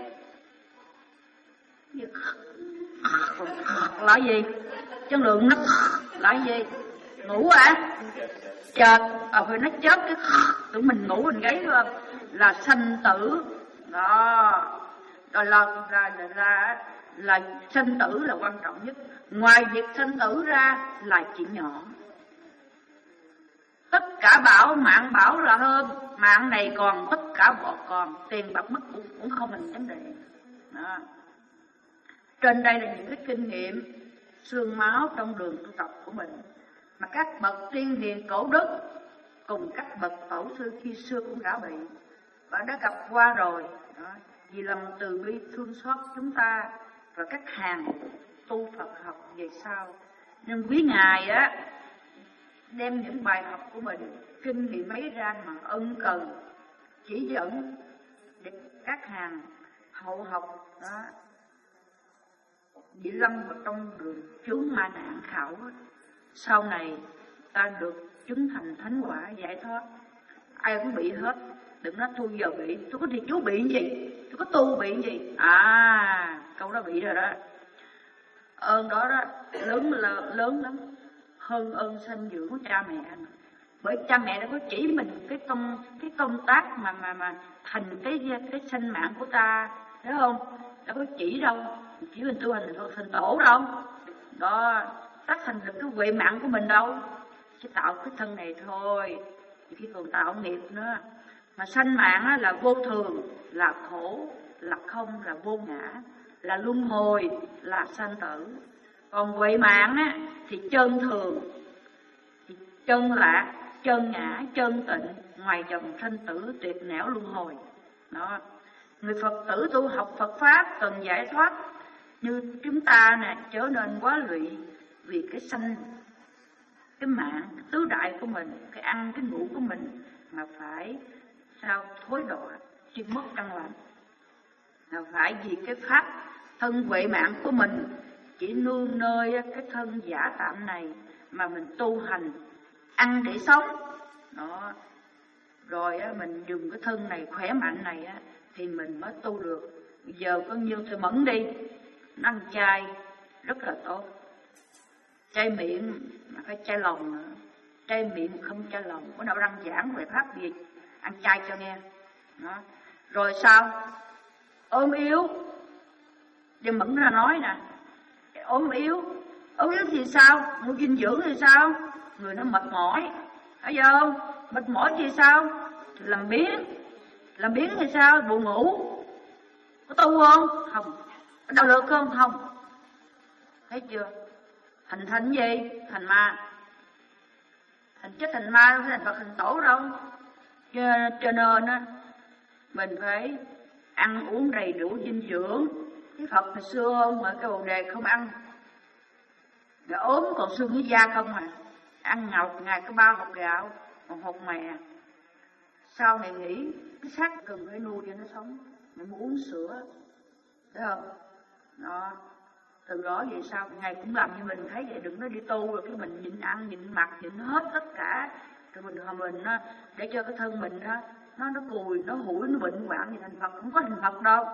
Là gì? Chân lượng nó là gì? Ngủ à? Chợt, à phải nó chết cái tụi mình ngủ mình gáy luôn, là sanh tử. Đó. Rồi là là là là, là sanh tử là quan trọng nhất. Ngoài việc sanh tử ra là chuyện nhỏ. Tất cả bảo mạng bảo là hơn, mạng này còn tất cả bỏ còn, tiền bạc mất cũng, cũng không thành vấn đề. Đó. Trên đây là những cái kinh nghiệm xương máu trong đường tu tập của mình mà các bậc tiên hiền cổ đức cùng các bậc tổ sư khi xưa cũng đã bị và đã gặp qua rồi. Đó. Vì lòng từ bi thương xót chúng ta và các hàng tu Phật học về sau, nhưng quý ngài á đem những bài học của mình, kinh nghiệm mấy ra mà ân cần chỉ dẫn để các hàng hậu học đó bị lâm vào trong đường chướng ma nạn khảo. Sau này ta được chứng thành thánh quả giải thoát. Ai cũng bị hết, đừng nói tôi giờ bị, tôi có thì chú bị gì, tôi có tu bị gì. À, câu đó bị rồi đó. Ơn đó đó lớn là lớn lắm, hơn ơn sanh dưỡng của cha mẹ. Bởi cha mẹ đã có chỉ mình cái công cái công tác mà mà mà thành cái cái sanh mạng của ta, thấy không? Đã có chỉ đâu, chỉ mình tu hành thành tổ đâu. Đó, tác thành được cái huệ mạng của mình đâu, chỉ tạo cái thân này thôi, khi còn tạo nghiệp nữa. Mà sanh mạng á, là vô thường, là khổ, là không, là vô ngã, là luân hồi, là sanh tử. Còn huệ mạng á, thì chân thường, thì chân lạc, chân ngã, chân tịnh, ngoài dòng sanh tử tuyệt nẻo luân hồi. Đó. Người Phật tử tu học Phật Pháp cần giải thoát như chúng ta nè, trở nên quá lụy vì cái sanh, cái mạng, cái tứ đại của mình, cái ăn, cái ngủ của mình mà phải sao thối đọa, chuyên mất căn lành. Là phải vì cái pháp thân huệ mạng của mình chỉ nương nơi cái thân giả tạm này mà mình tu hành, ăn để sống. Đó. Rồi á, mình dùng cái thân này khỏe mạnh này á, thì mình mới tu được. Bây giờ có nhiêu thì mẫn đi, nó ăn chay rất là tốt. Chay miệng mà phải chay lòng nữa. Chay miệng không chay lòng. Có nào đăng giảng về pháp gì ăn chay cho nghe. Đó. Rồi sao? Ốm yếu. Nhưng Mẫn ra nói nè, ốm yếu. Ốm yếu thì sao? Mua dinh dưỡng thì sao? Người nó mệt mỏi. Thấy không? Mệt mỏi thì sao? Thì làm biếng. Làm biếng thì sao? Buồn ngủ. Có tu không? Không. Có đau lực không? Không. Thấy chưa? Thành thành gì? Thành ma. Thành chất thành ma đâu phải thành Phật thành tổ đâu. Cho, cho nên á, mình phải ăn uống đầy đủ dinh dưỡng. Cái Phật hồi xưa không mà cái bồ đề không ăn. Rồi ốm còn xương với da không à. Ăn ngọc ngày có ba hột gạo, một hột mè. Sau này nghĩ cái xác cần phải nuôi cho nó sống. Mình muốn uống sữa. Thấy không? Đó. Từ đó về sau ngày cũng làm như mình thấy vậy, đừng nói đi tu rồi cái mình nhịn ăn nhịn mặc nhịn hết tất cả, rồi mình hòa mình đó, để cho cái thân mình đó nó nó cùi nó hủi nó bệnh hoạn thì thành Phật không có thành Phật đâu.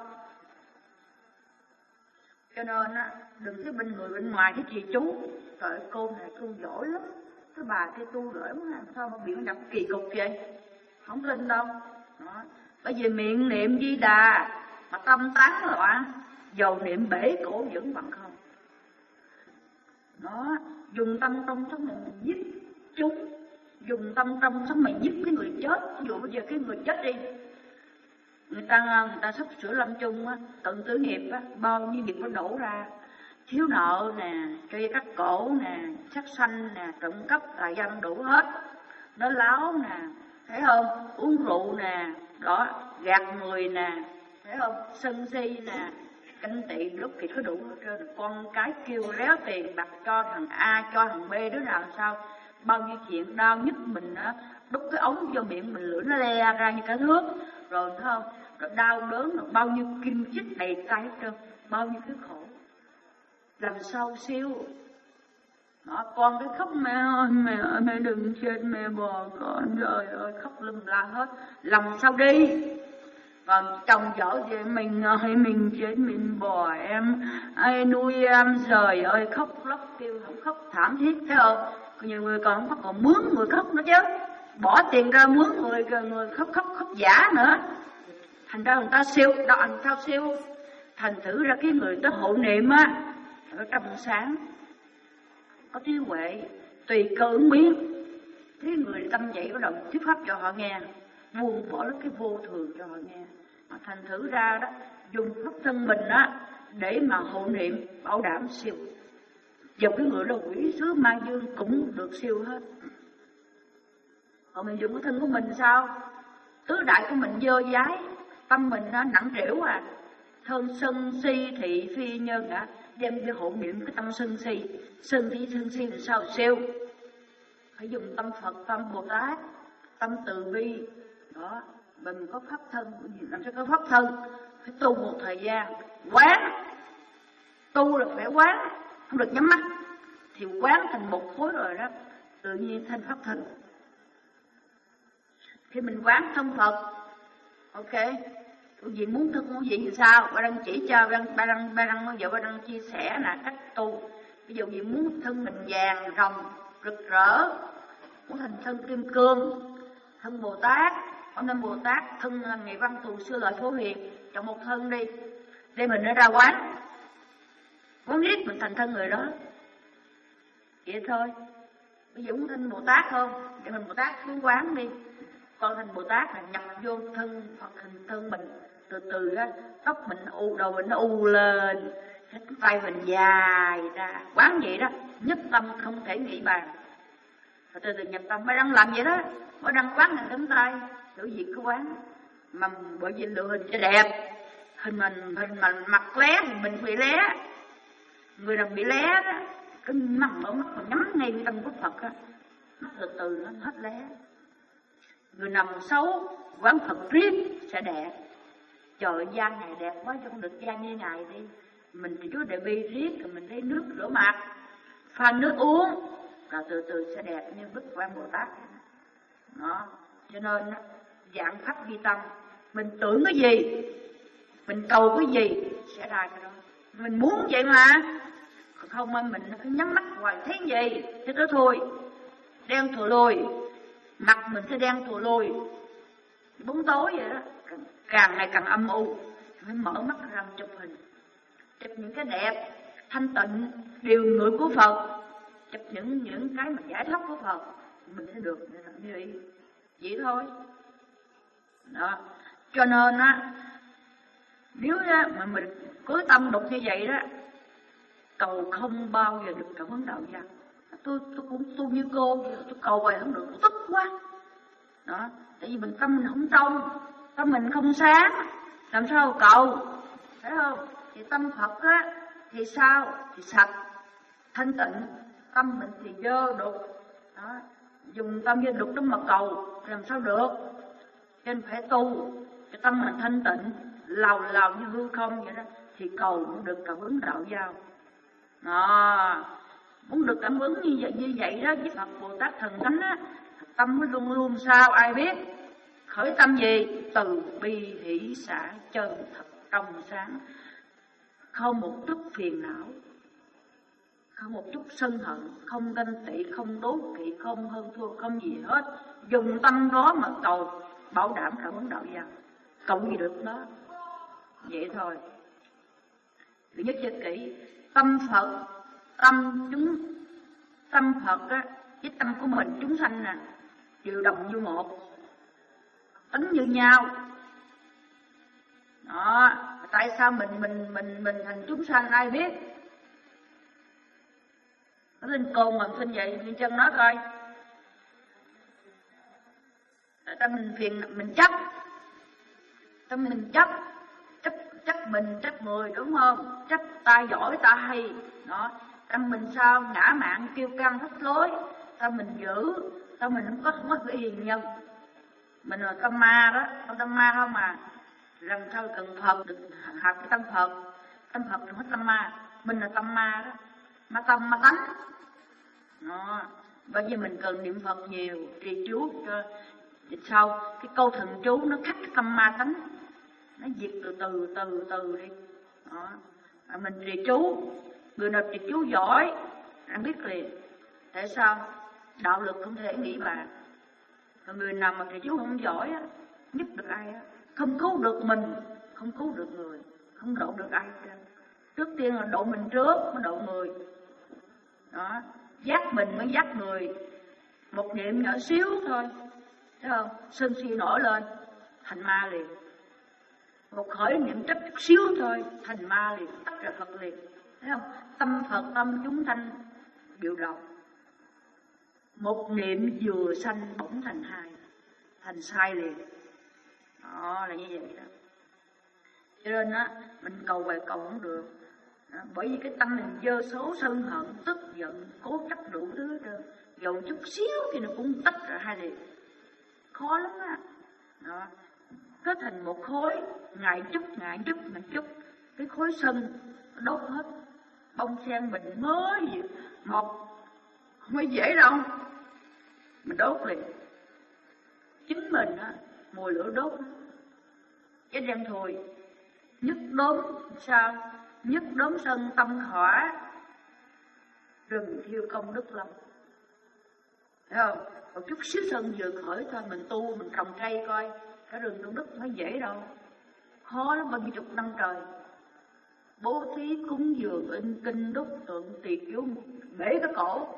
Cho nên á, đừng cái bên người bên ngoài cái chị chú, trời cô này tu giỏi lắm, cái bà kia tu giỏi lắm, sao mà bị nhập kỳ cục vậy, không tin đâu. Đó. Bởi vì miệng niệm Di Đà mà tâm tán loạn, dầu niệm bể cổ vẫn bằng không. Đó, dùng tâm trong trong mình giết chúng, dùng tâm trong sống mày giúp cái người chết. Ví dụ bây giờ cái người chết đi, người ta người ta sắp sửa lâm chung á, tận tử nghiệp á, bao nhiêu việc nó đổ ra, thiếu nợ nè, truy cắt cổ nè, sát sanh nè, trộm cắp tà dâm đủ hết, nói láo nè, thấy không, uống rượu nè, đó, gạt người nè, thấy không, sân si nè, canh tị lúc thì có đủ hết trơn. Con cái kêu réo tiền bạc cho thằng A, cho thằng B, đứa nào làm sao, bao nhiêu chuyện đau nhức mình á, đút cái ống vô miệng mình, lửa nó le ra như cả thước, rồi thấy không, rồi đau đớn, rồi bao nhiêu kim chích đầy tay hết trơn, bao nhiêu cái khổ, làm sao siêu. Đó, con cái khóc mẹ ơi, mẹ ơi, mẹ đừng chết, mẹ bỏ con, trời ơi, khóc lum la hết, lòng sao đi. Còn chồng vợ vậy, mình ơi, mình chết, mình bỏ em, ai nuôi em, trời ơi, khóc lóc kêu, không khóc thảm thiết, thấy không? Nhiều người còn không khóc, còn mướn người khóc nữa chứ, bỏ tiền ra mướn người, người khóc khóc khóc giả nữa. Thành ra người ta siêu, đó làm sao siêu. Thành thử ra cái người tới hộ niệm á, ở trong sáng, có trí huệ, tùy cơ ứng biến. Thế người tâm vậy bắt đầu thuyết pháp cho họ nghe, buông bỏ cái vô thường cho họ nghe. Thành thử ra đó, dùng pháp thân mình á để mà hộ niệm, bảo đảm siêu. Dòng cái người đó quỷ sứ ma dương cũng được siêu hết. Còn mình dùng cái thân của mình sao? Tứ đại của mình dơ dái, tâm mình nó nặng trĩu à, thân sân si thị phi nhân à, đem cho hộ niệm cái tâm sân si, sân si sân si là sao siêu? Phải dùng tâm Phật, tâm Bồ Tát, tâm từ bi, đó, mình có pháp thân, làm sao có pháp thân? Phải tu một thời gian, quán, tu là phải quán, không được nhắm mắt, thì quán thành một khối rồi đó, tự nhiên thành pháp thân. Khi mình quán thông Phật, ok, quý vị muốn thức muốn gì thì sao? Ba đang chỉ cho, ba đang, ba đang, ba đang, giờ ba đang chia sẻ là cách tu. Ví dụ gì muốn thân mình vàng, rồng, rực rỡ, muốn thành thân kim cương, thân Bồ Tát, ông Nam Bồ Tát, thân Ngày Văn Thù Sư Lợi Phổ Hiền, chọn một thân đi, để mình nó ra quán, quán riết mình thành thân người đó, vậy thôi. Bây giờ muốn thân Bồ Tát không? Để mình Bồ Tát xuống quán đi. Con thành Bồ Tát là nhập vô thân Phật hình thân mình, từ từ á, tóc mình u, đầu mình nó u lên, cái tay mình dài ra, quán vậy đó, nhất tâm không thể nghĩ bàn. Rồi từ từ nhập tâm, mới đang làm vậy đó, mới đang quán hình cánh tay, tự việc có quán, mà bởi vì lựa hình cho đẹp, hình mình hình mình mặt lé thì mình bị lé, người nào bị lé đó, cái nằm ở mắt mà nhắm ngay cái tâm của Phật á, mắt từ từ nó hết lé. Người nằm xấu, quán Phật riết sẽ đẹp. Trời, da Ngài đẹp quá, cho con được da như Ngài đi. Mình thì chú Đại Bi riết, rồi mình lấy nước rửa mặt, pha nước uống, rồi từ từ sẽ đẹp như Bích Quan Bồ Tát. Đó, cho nên dạng pháp vi tâm, mình tưởng cái gì, mình cầu cái gì sẽ ra cái đó. Mình muốn vậy mà, còn không mình cứ nhắm mắt hoài thấy gì, thế đó thôi, đen thùa lùi. Mặt mình sẽ đen thùa lùi, bóng tối vậy đó, càng ngày càng âm u, phải mở mắt ra chụp hình, chụp những cái đẹp, thanh tịnh, điều ngự của Phật, chụp những những cái mà giải thoát của Phật, mình sẽ được như vậy, vậy thôi. Đó, cho nên á, nếu á, mà mình cố tâm đục như vậy đó, cầu không bao giờ được cảm hứng đạo giác. Tôi tôi cũng tu như cô, tôi cầu hoài không được, tôi tức quá. Đó, tại vì mình tâm mình không trong, tâm mình không sáng, làm sao cầu, phải không? Thì tâm Phật á, thì sao? Thì sạch, thanh tịnh, tâm mình thì dơ đục. Đó, dùng tâm dơ đục đó mà cầu, làm sao được? Cho nên phải tu, cho tâm mình thanh tịnh, lào lào như hư không vậy đó, thì cầu cũng được cảm ứng đạo giao. Đó, muốn được cảm ứng như vậy, như vậy đó, với Phật Bồ Tát Thần Thánh á, tâm mới luôn luôn sao ai biết. Khởi tâm gì? Từ bi hỷ xả chân thật trong sáng, không một chút phiền não, không một chút sân hận, không ganh tị, không đố kỵ, không hơn thua, không gì hết. Dùng tâm đó mà cầu, bảo đảm cảm ứng đạo giao. Cầu gì được đó. Vậy thôi. Thứ nhất cho kỹ, tâm Phật, tâm chúng, tâm Phật á, cái tâm của mình chúng sanh nè, đều đồng như một, tánh như nhau. Đó, tại sao mình mình mình mình thành chúng sanh ai biết? Nó lên cồn mà xin vậy, Nguyên Chân nói coi. Tại ta mình phiền mình chấp, ta mình chấp, chấp chấp mình chấp người đúng không? Chấp ta giỏi ta hay, đó. Tâm mình sao ngã mạn kiêu căng thất lối, tâm mình dữ, tâm mình không có không có cái hiền nhân, mình là tâm ma đó, tâm tâm ma không mà. Làm sao cần Phật được học cái tâm Phật, tâm Phật đừng hết tâm ma, mình là tâm ma đó, ma tâm ma tánh. Đó, bởi vì mình cần niệm Phật nhiều, trì chú cho sau cái câu thần chú nó khắc cái tâm ma tánh, nó diệt từ từ từ từ đi. Đó, mình trì chú, người nào trì chú giỏi, anh biết liền. Tại sao? Đạo lực không thể nghĩ bàn. Người nào mà trì chú không giỏi á, giúp được ai á, không cứu được mình, không cứu được người, không độ được ai hết. Trước tiên là độ mình trước mới độ người. Đó, giác mình mới giác người. Một niệm nhỏ xíu thôi, thấy không? Sân si nổi lên, thành ma liền. Một khởi niệm trách chút xíu thôi, thành ma liền, tách ra Phật liền. Thấy không? Tâm Phật tâm chúng sanh đều đồng. Một niệm vừa sanh bỗng thành hai, thành sai liền. Đó là như vậy đó. Cho nên á, mình cầu về cầu không được. Đó, bởi vì cái tâm mình dơ số sân hận, tức giận, cố chấp đủ thứ đó. Dầu chút xíu thì nó cũng tách ra hai liền. Khó lắm á. Đó, kết thành một khối, ngày chút, ngày chút, ngày chút. Cái khối sân nó đốt hết. Bông sen mình mới gì mọc, không phải dễ đâu. Mình đốt liền. Chính mình á, mùi lửa đốt cái đem thôi. Nhất đốm sao? Nhất đốm sân tâm khỏa, rừng thiêu công đức lòng. Thấy không? Một chút xíu sân vừa khởi thôi, mình tu, mình trồng cây coi, cái rừng công đức không phải dễ đâu. Khó lắm, bao nhiêu chục năm trời. Bố thí cúng dường in kinh đúc tượng tỳ kiếu bể cái cổ,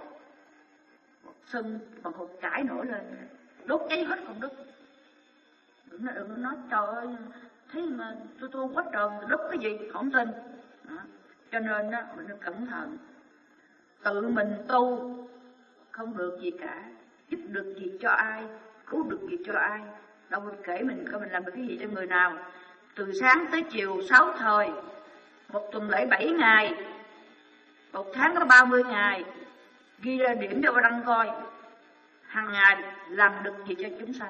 sân bằng hột cải nổi lên, đốt cháy hết công đức. Đừng nói, đừng nói trời ơi, thế mà tôi tu quá trời, đốt cái gì, không tin. Đó. Cho nên đó, mình cẩn thận. Tự mình tu, không được gì cả, giúp được gì cho ai, cứu được gì cho ai. Đâu mình kể mình coi mình làm được cái gì cho người nào. Từ sáng tới chiều sáu thời, một tuần lễ bảy ngày, một tháng có ba mươi ngày, ghi ra điểm cho bà đăng coi, hàng ngày làm được gì cho chúng sanh.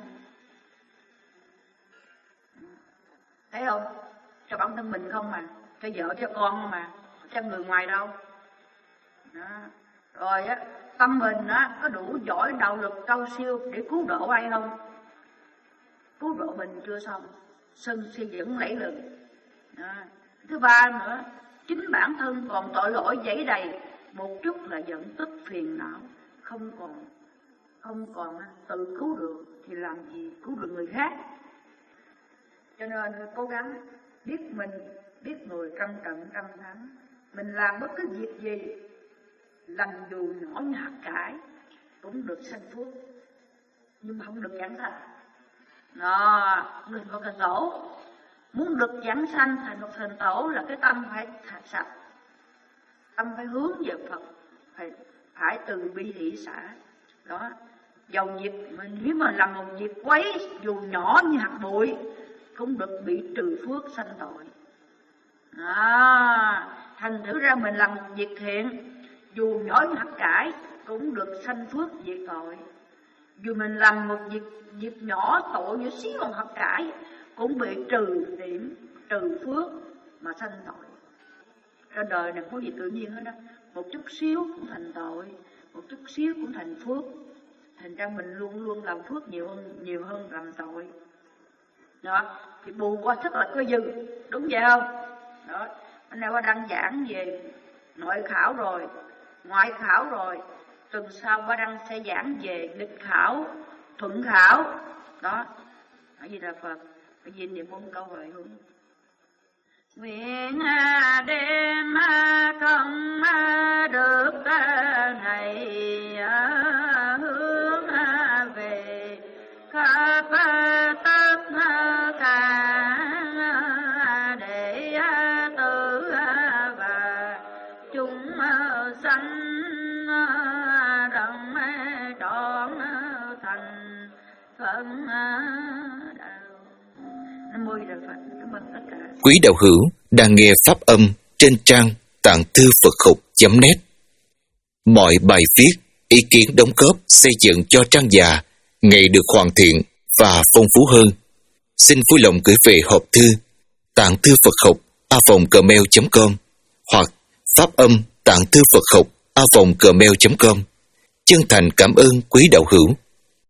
Thấy không? Cho bản thân mình không mà, cho vợ cho con không mà, cho người ngoài đâu. Đó. Rồi á, tâm mình á có đủ giỏi đạo lực cao siêu để cứu độ ai không? Cứu độ mình chưa xong, sân si vẫn lẫy lừng. Đó. Thứ ba nữa, chính bản thân còn tội lỗi dẫy đầy, một chút là giận tức phiền não, không còn không còn tự cứu được thì làm gì cứu được người khác. Cho nên cố gắng biết mình, biết người trăm trận trăm thắng. Mình làm bất cứ việc gì, làm dù nhỏ như hạt cải cũng được sanh phước, nhưng mà không được giảng sanh. Đó, người có cần tổ. Muốn được giảng sanh thành một thành tổ là cái tâm phải sạch, tâm phải hướng về Phật, phải phải từ bi hỷ xả. Đó, dầu việc mình nếu mà làm một việc quấy dù nhỏ như hạt bụi cũng được bị trừ phước sanh tội. Đó, thành thử ra mình làm một việc thiện dù nhỏ như hạt cải cũng được sanh phước diệt tội. Dù mình làm một việc việc nhỏ tội nhỏ xíu bằng hạt cải cũng bị trừ điểm, trừ phước mà sanh tội. Trên đời này không có gì tự nhiên hết đó. Một chút xíu cũng thành tội, một chút xíu cũng thành phước. Thành ra mình luôn luôn làm phước nhiều hơn, nhiều hơn làm tội. Đó, thì bù qua sức là có dư, đúng vậy không? Đó, hôm nay qua đăng giảng về nội khảo rồi, ngoại khảo rồi, tuần sau qua đăng sẽ giảng về nghịch khảo, thuận khảo. Đó, ở gì là Phật, cái gì niệm bốn câu hồi hướng. Nguyện đem công đức này hướng về pháp tất cả để tự và chúng sanh đồng trọn thành phận đạo. Nam mô Đại Phật. Cảm ơn tất cả Quý đạo hữu đang nghe pháp âm trên trang tạng thư Phật học chấm net. Mọi bài viết, ý kiến đóng góp xây dựng cho trang già ngày được hoàn thiện và phong phú hơn. Xin vui lòng gửi về hộp thư tạng thư Phật học a vòng gmail chấm com hoặc pháp âm tạng thư Phật học a vòng gmail chấm com. Chân thành cảm ơn quý đạo hữu.